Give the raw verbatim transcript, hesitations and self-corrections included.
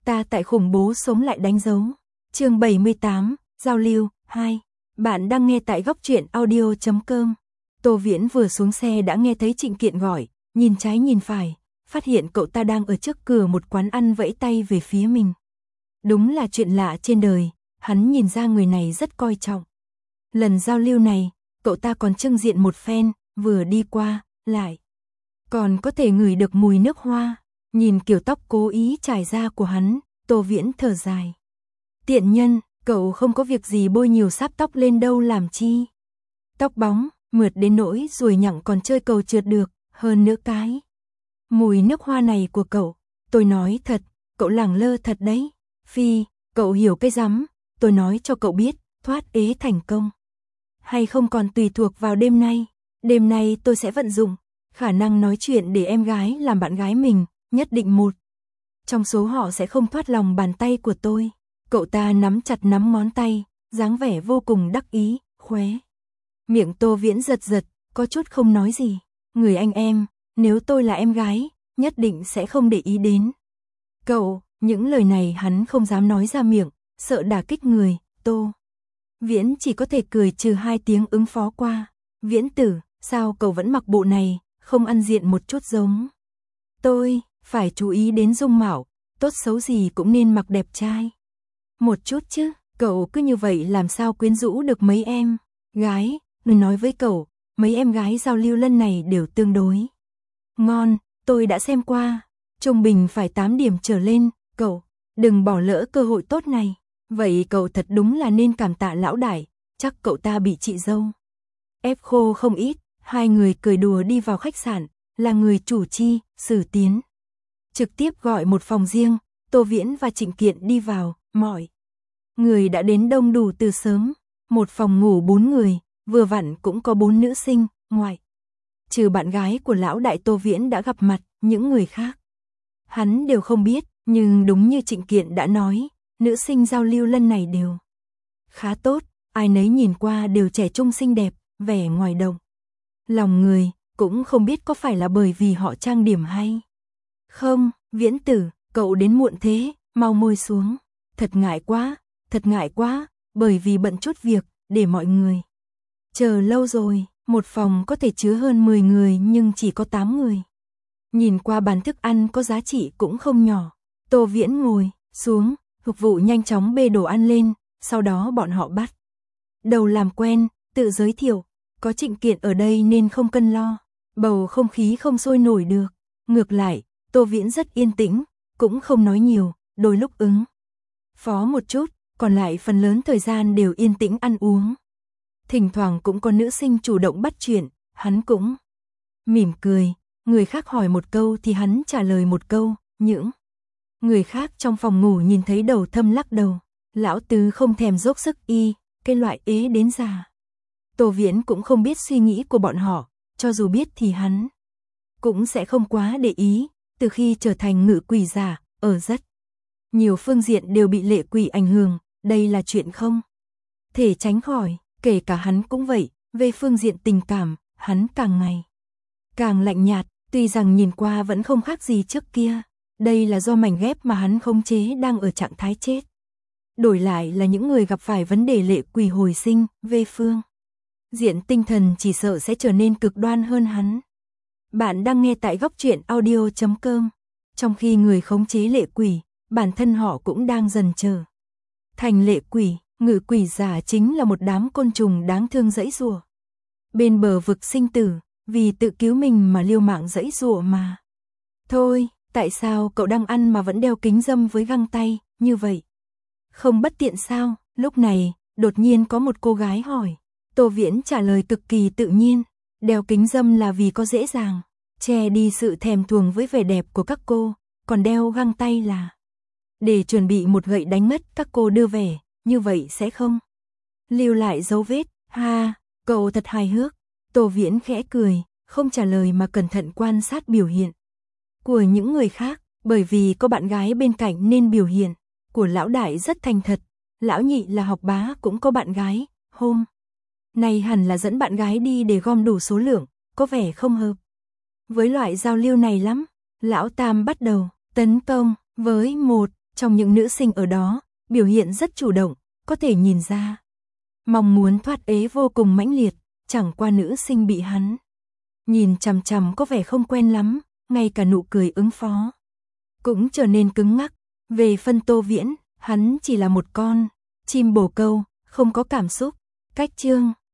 ta tại khủng bố sống lại đánh dấu. Chương bảy mươi tám, giao lưu hai. Bạn đang nghe tại góc truyện audio chấm com. Tô Viễn vừa xuống xe đã nghe thấy Trịnh Kiện gọi, nhìn trái nhìn phải, phát hiện cậu ta đang ở trước cửa một quán ăn vẫy tay về phía mình. Đúng là chuyện lạ trên đời, hắn nhìn ra người này rất coi trọng. Lần giao lưu này, cậu ta còn trưng diện một phen, vừa đi qua, lại còn có thể ngửi được mùi nước hoa. Nhìn kiểu tóc cố ý trải ra của hắn, Tô Viễn thở dài. Tiện nhân, cậu không có việc gì bôi nhiều sáp tóc lên đâu làm chi. Tóc bóng, mượt đến nỗi ruồi nhặng còn chơi cầu trượt được, hơn nữa cái mùi nước hoa này của cậu, tôi nói thật, cậu lẳng lơ thật đấy. Phi, cậu hiểu cái rắm, tôi nói cho cậu biết, thoát ế thành công hay không còn tùy thuộc vào đêm nay. Đêm nay tôi sẽ vận dụng khả năng nói chuyện để em gái làm bạn gái mình, nhất định một trong số họ sẽ không thoát lòng bàn tay của tôi. Cậu ta nắm chặt nắm ngón tay, dáng vẻ vô cùng đắc ý, khóe miệng Tô Viễn giật giật, có chút không nói gì. Người anh em, nếu tôi là em gái, nhất định sẽ không để ý đến cậu. Những lời này hắn không dám nói ra miệng, sợ đả kích người. Tô Viễn chỉ có thể cười trừ hai tiếng ứng phó qua. Viễn tử, sao cậu vẫn mặc bộ này, không ăn diện một chút giống tôi, phải chú ý đến dung mạo, tốt xấu gì cũng nên mặc đẹp trai một chút chứ, cậu cứ như vậy làm sao quyến rũ được mấy em gái. Tôi nói với cậu, mấy em gái giao lưu lần này đều tương đối ngon, tôi đã xem qua, trung bình phải tám điểm trở lên, cậu đừng bỏ lỡ cơ hội tốt này. Vậy cậu thật đúng là nên cảm tạ lão đại, chắc cậu ta bị chị dâu ép khô không ít. Hai người cười đùa đi vào khách sạn, là người chủ chi, Sử Tiến trực tiếp gọi một phòng riêng. Tô Viễn và Trịnh Kiện đi vào, mọi người đã đến đông đủ từ sớm. Một phòng ngủ bốn người, vừa vặn cũng có bốn nữ sinh, ngoại trừ bạn gái của lão đại Tô Viễn đã gặp mặt, những người khác hắn đều không biết. Nhưng đúng như Trịnh Kiện đã nói, nữ sinh giao lưu lần này đều khá tốt, ai nấy nhìn qua đều trẻ trung xinh đẹp, vẻ ngoài động lòng người, cũng không biết có phải là bởi vì họ trang điểm hay không. Viễn tử, cậu đến muộn thế, mau ngồi xuống. Thật ngại quá, thật ngại quá, bởi vì bận chút việc, để mọi người chờ lâu rồi. Một phòng có thể chứa hơn mười người nhưng chỉ có tám người. Nhìn qua bàn thức ăn có giá trị cũng không nhỏ. Tô Viễn ngồi xuống, phục vụ nhanh chóng bê đồ ăn lên, sau đó bọn họ bắt đầu làm quen, tự giới thiệu. Có Trịnh Kiện ở đây nên không cần lo, bầu không khí không sôi nổi được. Ngược lại, Tô Viễn rất yên tĩnh, cũng không nói nhiều, đôi lúc ứng phó một chút, còn lại phần lớn thời gian đều yên tĩnh ăn uống. Thỉnh thoảng cũng có nữ sinh chủ động bắt chuyện, hắn cũng mỉm cười, người khác hỏi một câu thì hắn trả lời một câu. Những người khác trong phòng ngủ nhìn thấy đầu thâm lắc đầu, lão tứ không thèm dốc sức y, cái loại ế đến già. Tô Viễn cũng không biết suy nghĩ của bọn họ, cho dù biết thì hắn cũng sẽ không quá để ý. Từ khi trở thành ngự quỷ giả, ở rất nhiều phương diện đều bị lệ quỷ ảnh hưởng, đây là chuyện không thể tránh khỏi. Kể cả hắn cũng vậy, về phương diện tình cảm, hắn càng ngày càng lạnh nhạt, tuy rằng nhìn qua vẫn không khác gì trước kia. Đây là do mảnh ghép mà hắn khống chế đang ở trạng thái chết. Đổi lại là những người gặp phải vấn đề lệ quỷ hồi sinh, về phương diện tinh thần chỉ sợ sẽ trở nên cực đoan hơn hắn. Bạn đang nghe tại góc truyện audio chấm com. Trong khi người khống chế lệ quỷ, bản thân họ cũng đang dần trở thành lệ quỷ. Ngự quỷ giả chính là một đám côn trùng đáng thương giãy giụa bên bờ vực sinh tử, vì tự cứu mình mà liều mạng giãy giụa mà thôi. Tại sao cậu đang ăn mà vẫn đeo kính râm với găng tay, như vậy không bất tiện sao? Lúc này, đột nhiên có một cô gái hỏi. Tô Viễn trả lời cực kỳ tự nhiên, đeo kính râm là vì có dễ dàng che đi sự thèm thuồng với vẻ đẹp của các cô, còn đeo găng tay là để chuẩn bị một gậy đánh ngất các cô đưa vẻ, như vậy sẽ không lưu lại dấu vết. Ha, cậu thật hài hước. Tô Viễn khẽ cười, không trả lời mà cẩn thận quan sát biểu hiện của những người khác. Bởi vì có bạn gái bên cạnh nên biểu hiện của lão đại rất thành thật. Lão nhị là học bá cũng có bạn gái, hôm nay hẳn là dẫn bạn gái đi để gom đủ số lượng, có vẻ không hợp với loại giao lưu này lắm. Lão tam bắt đầu tấn công với một Trong những nữ sinh ở đó, biểu hiện rất chủ động, có thể nhìn ra. Mong muốn thoát ế vô cùng mãnh liệt, chẳng qua nữ sinh bị hắn nhìn chằm chằm có vẻ không quen lắm, ngay cả nụ cười ứng phó cũng trở nên cứng ngắc. Về phân Tô Viễn, hắn chỉ là một con chim bồ câu, không có cảm xúc. Cách chương